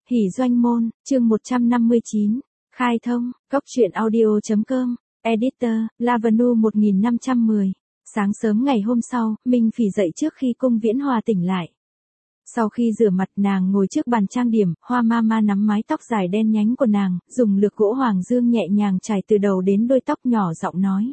Hỉ doanh môn, chương 159, khai thông, góc truyện audio.com, editor, Lavanu 1510. Sáng sớm ngày hôm sau, Minh Phỉ dậy trước khi Cung Viễn Hòa tỉnh lại. Sau khi rửa mặt nàng ngồi trước bàn trang điểm, Hoa Mama nắm mái tóc dài đen nhánh của nàng, dùng lược gỗ hoàng dương nhẹ nhàng chải từ đầu đến đuôi tóc nhỏ giọng nói.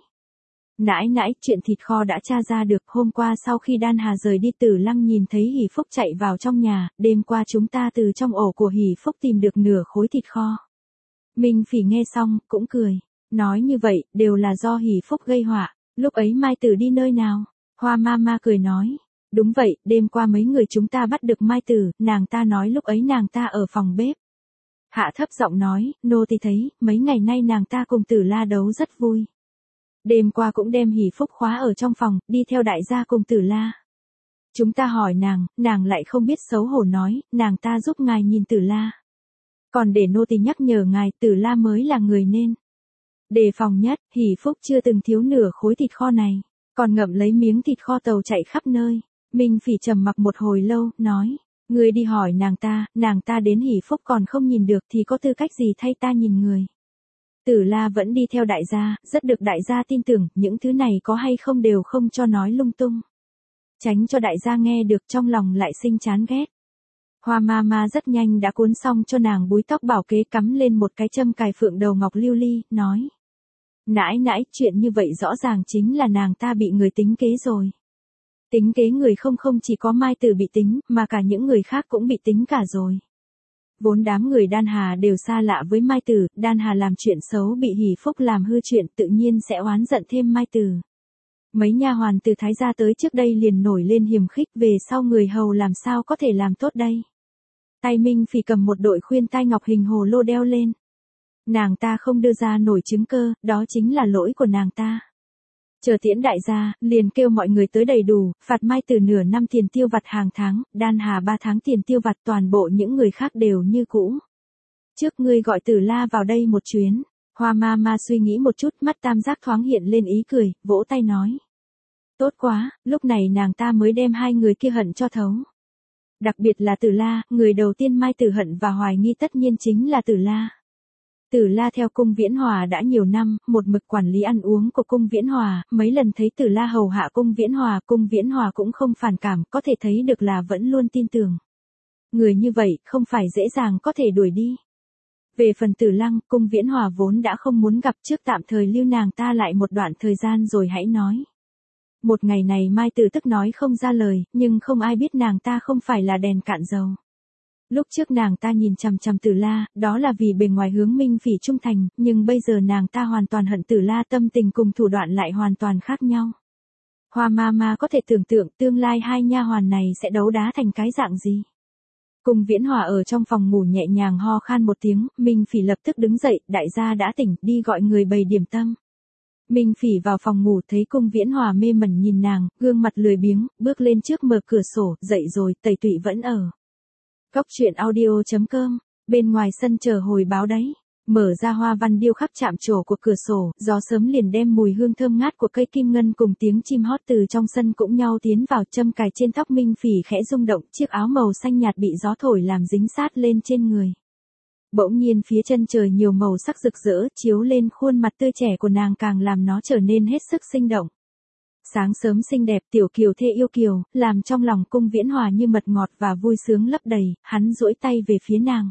Nãi nãi, chuyện thịt kho đã tra ra được, hôm qua sau khi Đan Hà rời đi Tử Lăng nhìn thấy Hỷ Phúc chạy vào trong nhà, đêm qua chúng ta từ trong ổ của Hỷ Phúc tìm được nửa khối thịt kho. Minh Phỉ nghe xong, cũng cười, nói như vậy, đều là do Hỷ Phúc gây họa, lúc ấy Mai Tử đi nơi nào? Hoa Mama cười nói, đúng vậy, đêm qua mấy người chúng ta bắt được Mai Tử, nàng ta nói lúc ấy nàng ta ở phòng bếp. Hạ thấp giọng nói, nô tỳ thấy, mấy ngày nay nàng ta cùng Tử La đấu rất vui. Đêm qua cũng đem Hỷ Phúc khóa ở trong phòng, đi theo đại gia cùng Tử La. Chúng ta hỏi nàng lại không biết xấu hổ nói, nàng ta giúp ngài nhìn Tử La. Còn để nô tỳ nhắc nhở ngài, Tử La mới là người nên đề phòng nhất, Hỷ Phúc chưa từng thiếu nửa khối thịt kho này, còn ngậm lấy miếng thịt kho tàu chạy khắp nơi. Minh Phỉ trầm mặc một hồi lâu, nói, ngươi đi hỏi nàng ta đến Hỷ Phúc còn không nhìn được thì có tư cách gì thay ta nhìn người. Tử La vẫn đi theo đại gia, rất được đại gia tin tưởng, những thứ này có hay không đều không cho nói lung tung. Tránh cho đại gia nghe được trong lòng lại sinh chán ghét. Hoa Mama rất nhanh đã cuốn xong cho nàng búi tóc bảo kế cắm lên một cái châm cài phượng đầu ngọc lưu ly, nói. Nãi nãi, chuyện như vậy rõ ràng chính là nàng ta bị người tính kế rồi. Tính kế người không chỉ có Mai Tử bị tính, mà cả những người khác cũng bị tính cả rồi. Vốn đám người Đan Hà đều xa lạ với Mai Tử, Đan Hà làm chuyện xấu bị Hỷ Phúc làm hư chuyện tự nhiên sẽ oán giận thêm Mai Tử. Mấy nha hoàn từ Thái gia tới trước đây liền nổi lên hiềm khích về sau người hầu làm sao có thể làm tốt đây. Tay Minh Phỉ cầm một đội khuyên tai ngọc hình hồ lô đeo lên. Nàng ta không đưa ra nổi chứng cơ, đó chính là lỗi của nàng ta. Chờ tiễn đại gia, liền kêu mọi người tới đầy đủ, phạt Mai Tử nửa năm tiền tiêu vặt hàng tháng, Đan Hà 3 tháng tiền tiêu vặt, toàn bộ những người khác đều như cũ. Trước ngươi gọi Tử La vào đây một chuyến. Hoa Mama suy nghĩ một chút, mắt tam giác thoáng hiện lên ý cười, vỗ tay nói. Tốt quá, lúc này nàng ta mới đem hai người kia hận cho thấu. Đặc biệt là Tử La, người đầu tiên Mai Tử hận và hoài nghi tất nhiên chính là Tử La. Tử La theo Cung Viễn Hòa đã nhiều năm, một mực quản lý ăn uống của Cung Viễn Hòa, mấy lần thấy Tử La hầu hạ Cung Viễn Hòa cũng không phản cảm, có thể thấy được là vẫn luôn tin tưởng. Người như vậy, không phải dễ dàng có thể đuổi đi. Về phần Tử Lăng, Cung Viễn Hòa vốn đã không muốn gặp, trước tạm thời lưu nàng ta lại một đoạn thời gian rồi hãy nói. Một ngày này Mai Tử tức nói không ra lời, nhưng không ai biết nàng ta không phải là đèn cạn dầu. Lúc trước nàng ta nhìn chằm chằm Tử La, đó là vì bề ngoài hướng Minh Phỉ trung thành, nhưng bây giờ nàng ta hoàn toàn hận Tử La, tâm tình cùng thủ đoạn lại hoàn toàn khác nhau. Hoa Mama có thể tưởng tượng tương lai hai nha hoàn này sẽ đấu đá thành cái dạng gì. Cung Viễn Hòa ở trong phòng ngủ nhẹ nhàng ho khan một tiếng, Minh Phỉ lập tức đứng dậy, đại gia đã tỉnh, đi gọi người bày điểm tâm. Minh Phỉ vào phòng ngủ thấy Cung Viễn Hòa mê mẩn nhìn nàng, gương mặt lười biếng, bước lên trước mở cửa sổ, dậy rồi, tẩy tụy vẫn ở. Góc truyện audio.com, bên ngoài sân chờ hồi báo đấy. Mở ra hoa văn điêu khắc chạm trổ của cửa sổ, gió sớm liền đem mùi hương thơm ngát của cây kim ngân cùng tiếng chim hót từ trong sân cũng nhau tiến vào, châm cài trên tóc Minh Phỉ khẽ rung động, chiếc áo màu xanh nhạt bị gió thổi làm dính sát lên trên người. Bỗng nhiên phía chân trời nhiều màu sắc rực rỡ, chiếu lên khuôn mặt tươi trẻ của nàng càng làm nó trở nên hết sức sinh động. Sáng sớm xinh đẹp, tiểu kiều thê yêu kiều, làm trong lòng Cung Viễn Hòa như mật ngọt và vui sướng lấp đầy, hắn duỗi tay về phía nàng.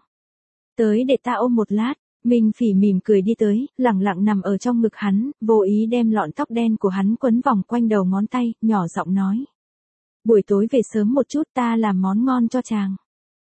Tới để ta ôm một lát. Minh Phỉ mỉm cười đi tới, lẳng lặng nằm ở trong ngực hắn, vô ý đem lọn tóc đen của hắn quấn vòng quanh đầu ngón tay, nhỏ giọng nói. Buổi tối về sớm một chút, ta làm món ngon cho chàng.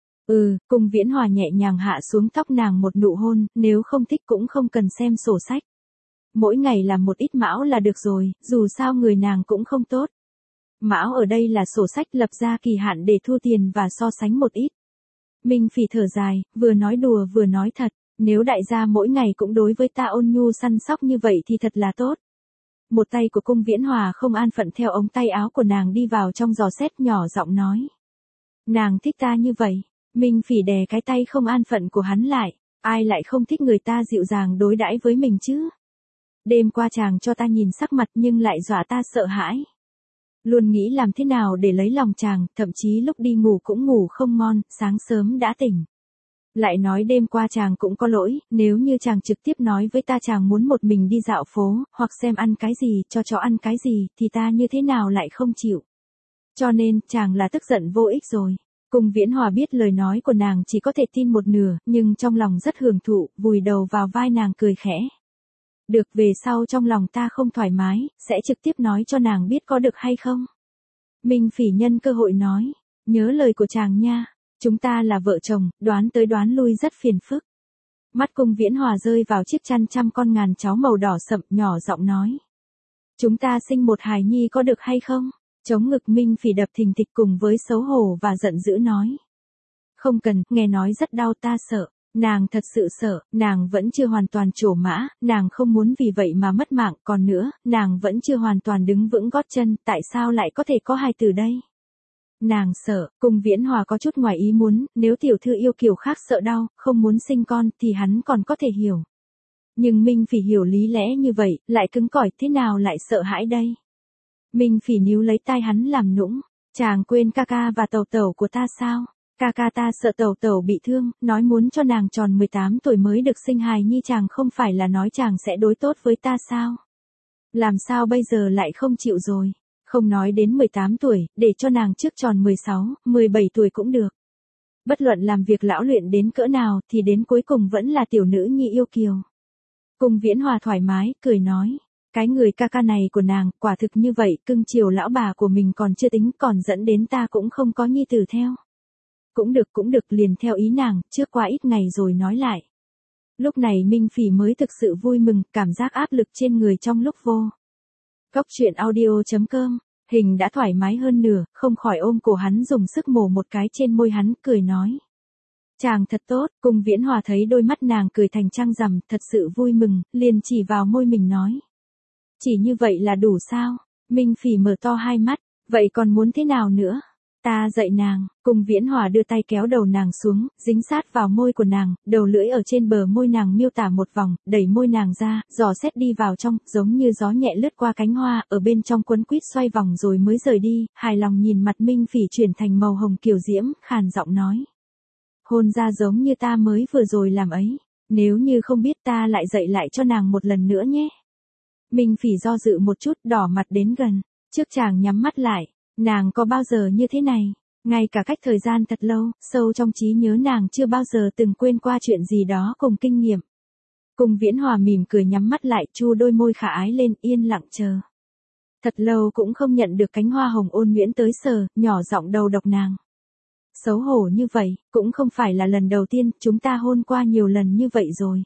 Cung Viễn Hòa nhẹ nhàng hạ xuống tóc nàng một nụ hôn, nếu không thích cũng không cần xem sổ sách. Mỗi ngày làm một ít mão là được rồi, dù sao người nàng cũng không tốt. Mão ở đây là sổ sách lập ra kỳ hạn để thu tiền và so sánh một ít. Minh Phỉ thở dài, vừa nói đùa vừa nói thật, nếu đại gia mỗi ngày cũng đối với ta ôn nhu săn sóc như vậy thì thật là tốt. Một tay của Cung Viễn Hòa không an phận theo ống tay áo của nàng đi vào trong giò xét, nhỏ giọng nói. Nàng thích ta như vậy. Minh Phỉ đè cái tay không an phận của hắn lại, ai lại không thích người ta dịu dàng đối đãi với mình chứ. Đêm qua chàng cho ta nhìn sắc mặt nhưng lại dọa ta sợ hãi. Luôn nghĩ làm thế nào để lấy lòng chàng, thậm chí lúc đi ngủ cũng ngủ không ngon, sáng sớm đã tỉnh. Lại nói đêm qua chàng cũng có lỗi, nếu như chàng trực tiếp nói với ta chàng muốn một mình đi dạo phố, hoặc xem ăn cái gì, cho chó ăn cái gì, thì ta như thế nào lại không chịu. Cho nên, chàng là tức giận vô ích rồi. Cung Viễn Hòa biết lời nói của nàng chỉ có thể tin một nửa, nhưng trong lòng rất hưởng thụ, vùi đầu vào vai nàng cười khẽ. Được, về sau trong lòng ta không thoải mái, sẽ trực tiếp nói cho nàng biết có được hay không. Minh Phỉ nhân cơ hội nói, nhớ lời của chàng nha, chúng ta là vợ chồng, đoán tới đoán lui rất phiền phức. Mắt Cung Viễn Hòa rơi vào chiếc chăn chăm con ngàn cháu màu đỏ sậm, nhỏ giọng nói. Chúng ta sinh một hài nhi có được hay không? Chống ngực Minh Phỉ đập thình thịch cùng với xấu hổ và giận dữ nói. Không cần, nghe nói rất đau, ta sợ. Nàng thật sự sợ, nàng vẫn chưa hoàn toàn trổ mã, nàng không muốn vì vậy mà mất mạng, còn nữa, nàng vẫn chưa hoàn toàn đứng vững gót chân, tại sao lại có thể có hài tử đây? Nàng sợ, Cung Viễn Hòa có chút ngoài ý muốn, nếu tiểu thư yêu kiều khác sợ đau, không muốn sinh con, thì hắn còn có thể hiểu. Nhưng Minh Phỉ hiểu lý lẽ như vậy, lại cứng cỏi, thế nào lại sợ hãi đây? Minh Phỉ níu lấy tai hắn làm nũng, chàng quên ca ca và tẩu tẩu của ta sao? Ca ca ta sợ tẩu tẩu bị thương, nói muốn cho nàng tròn 18 tuổi mới được sinh hài nhi, chàng không phải là nói chàng sẽ đối tốt với ta sao? Làm sao bây giờ lại không chịu rồi? Không nói đến 18 tuổi, để cho nàng trước tròn 16, 17 tuổi cũng được. Bất luận làm việc lão luyện đến cỡ nào thì đến cuối cùng vẫn là tiểu nữ nhi yêu kiều. Cung Viễn Hòa thoải mái, cười nói. Cái người ca ca này của nàng, quả thực như vậy, cưng chiều lão bà của mình còn chưa tính, còn dẫn đến ta cũng không có nhi tử theo. Cũng được, liền theo ý nàng, trước qua ít ngày rồi nói lại. Lúc này Minh Phỉ mới thực sự vui mừng, cảm giác áp lực trên người trong lúc vô. Cóc truyện audio.com, Hình đã thoải mái hơn nửa, không khỏi ôm cổ hắn dùng sức mổ một cái trên môi hắn, cười nói. Chàng thật tốt, Cung Viễn Hòa thấy đôi mắt nàng cười thành trăng rằm, thật sự vui mừng, liền chỉ vào môi mình nói. Chỉ như vậy là đủ sao? Minh Phỉ mở to hai mắt, vậy còn muốn thế nào nữa? Ta dạy nàng. Cung Viễn Hòa đưa tay kéo đầu nàng xuống, dính sát vào môi của nàng, đầu lưỡi ở trên bờ môi nàng miêu tả một vòng, đẩy môi nàng ra, dò xét đi vào trong, giống như gió nhẹ lướt qua cánh hoa, ở bên trong quấn quýt xoay vòng rồi mới rời đi, hài lòng nhìn mặt Minh Phỉ chuyển thành màu hồng kiều diễm, khàn giọng nói. Hôn ra giống như ta mới vừa rồi làm ấy, nếu như không biết ta lại dạy lại cho nàng một lần nữa nhé. Minh Phỉ do dự một chút, đỏ mặt đến gần, trước chàng nhắm mắt lại, nàng có bao giờ như thế này, ngay cả cách thời gian thật lâu, sâu trong trí nhớ nàng chưa bao giờ từng quên qua chuyện gì đó cùng kinh nghiệm. Cung Viễn Hòa mỉm cười nhắm mắt lại, chu đôi môi khả ái lên, yên lặng chờ. Thật lâu cũng không nhận được cánh hoa hồng ôn nhuyễn tới sờ, nhỏ giọng đầu độc nàng. Xấu hổ như vậy, cũng không phải là lần đầu tiên, chúng ta hôn qua nhiều lần như vậy rồi.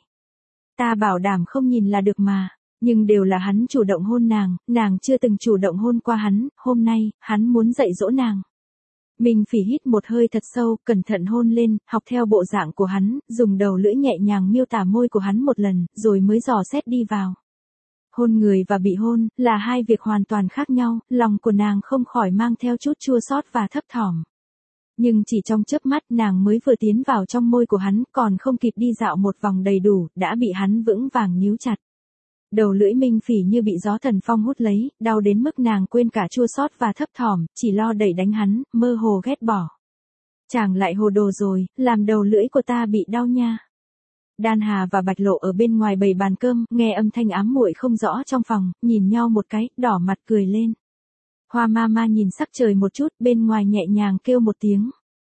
Ta bảo đảm không nhìn là được mà. Nhưng đều là hắn chủ động hôn nàng chưa từng chủ động hôn qua hắn, hôm nay, hắn muốn dạy dỗ nàng. Minh Phỉ hít một hơi thật sâu, cẩn thận hôn lên, học theo bộ dạng của hắn, dùng đầu lưỡi nhẹ nhàng miêu tả môi của hắn một lần, rồi mới dò xét đi vào. Hôn người và bị hôn, là hai việc hoàn toàn khác nhau, lòng của nàng không khỏi mang theo chút chua xót và thấp thỏm. Nhưng chỉ trong chớp mắt nàng mới vừa tiến vào trong môi của hắn, còn không kịp đi dạo một vòng đầy đủ, đã bị hắn vững vàng níu chặt. Đầu lưỡi Minh Phỉ như bị gió thần phong hút lấy, đau đến mức nàng quên cả chua xót và thấp thỏm, chỉ lo đẩy đánh hắn, mơ hồ ghét bỏ. Chàng lại hồ đồ rồi, làm đầu lưỡi của ta bị đau nha. Đan Hà và Bạch Lộ ở bên ngoài bày bàn cơm, nghe âm thanh ám muội không rõ trong phòng, nhìn nhau một cái, đỏ mặt cười lên. Hoa Mama nhìn sắc trời một chút, bên ngoài nhẹ nhàng kêu một tiếng.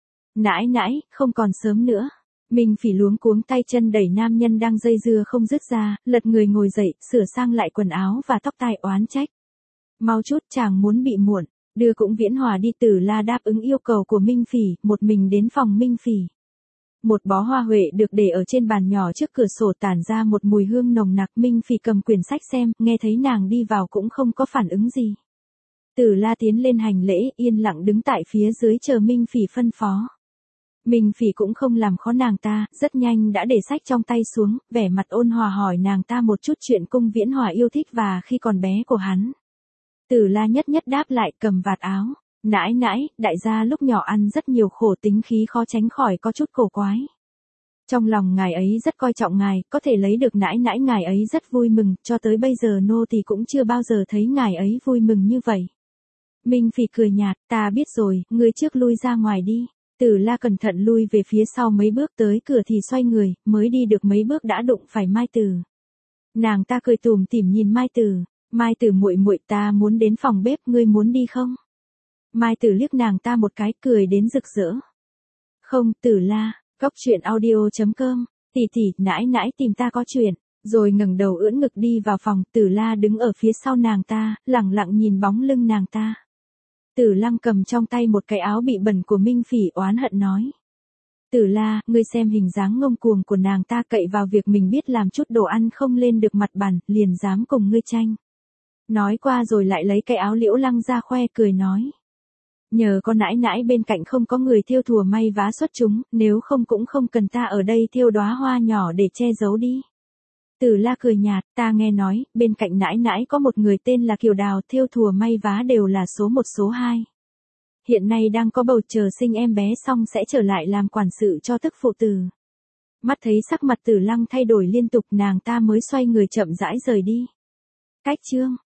Nãi nãi, không còn sớm nữa. Minh Phỉ luống cuống tay chân đẩy nam nhân đang dây dưa không dứt ra, lật người ngồi dậy, sửa sang lại quần áo và tóc tai, oán trách. Mau chút, chàng muốn bị muộn. Đưa Cung Viễn Hòa đi. Tử La đáp ứng yêu cầu của Minh Phỉ, một mình đến phòng Minh Phỉ. Một bó hoa huệ được để ở trên bàn nhỏ trước cửa sổ, tản ra một mùi hương nồng nặc. Minh Phỉ cầm quyển sách xem, nghe thấy nàng đi vào cũng không có phản ứng gì. Tử La tiến lên hành lễ, yên lặng đứng tại phía dưới chờ Minh Phỉ phân phó. Minh Phỉ cũng không làm khó nàng ta, rất nhanh đã để sách trong tay xuống, vẻ mặt ôn hòa hỏi nàng ta một chút chuyện Cung Viễn Hòa yêu thích và khi còn bé của hắn. Tử La nhất nhất đáp lại, cầm vạt áo. Nãi nãi, đại gia lúc nhỏ ăn rất nhiều khổ, tính khí khó tránh khỏi có chút cổ quái. Trong lòng ngài ấy rất coi trọng ngài, có thể lấy được nãi nãi ngài ấy rất vui mừng, cho tới bây giờ nô tỳ cũng chưa bao giờ thấy ngài ấy vui mừng như vậy. Minh Phỉ cười nhạt, ta biết rồi, ngươi trước lui ra ngoài đi. Tử La cẩn thận lui về phía sau mấy bước tới cửa thì xoay người, mới đi được mấy bước đã đụng phải Mai Tử. Nàng ta cười tủm tỉm nhìn Mai Tử, Mai Tử muội muội ta muốn đến phòng bếp, ngươi muốn đi không? Mai Tử liếc nàng ta một cái cười đến rực rỡ. Không, Tử La, Cóc truyện audio.com, tỷ tỷ, nãi nãi tìm ta có chuyện, rồi ngẩng đầu ưỡn ngực đi vào phòng, Tử La đứng ở phía sau nàng ta, lẳng lặng nhìn bóng lưng nàng ta. Tử Lăng cầm trong tay một cái áo bị bẩn của Minh Phỉ oán hận nói. Tử La, ngươi xem hình dáng ngông cuồng của nàng ta, cậy vào việc mình biết làm chút đồ ăn không lên được mặt bàn, liền dám cùng ngươi tranh. Nói qua rồi lại lấy cái áo Liễu Lăng ra khoe cười nói. Nhờ con nãi nãi bên cạnh không có người thêu thùa may vá xuất chúng, nếu không cũng không cần ta ở đây thêu đóa hoa nhỏ để che giấu đi. Tử La cười nhạt, ta nghe nói, bên cạnh nãi nãi có một người tên là Kiều Đào, thêu thùa may vá đều là số 1 số 2. Hiện nay đang có bầu, chờ sinh em bé xong sẽ trở lại làm quản sự cho tức phụ tử. Mắt thấy sắc mặt Tử Lăng thay đổi liên tục, nàng ta mới xoay người chậm rãi rời đi. Cách chương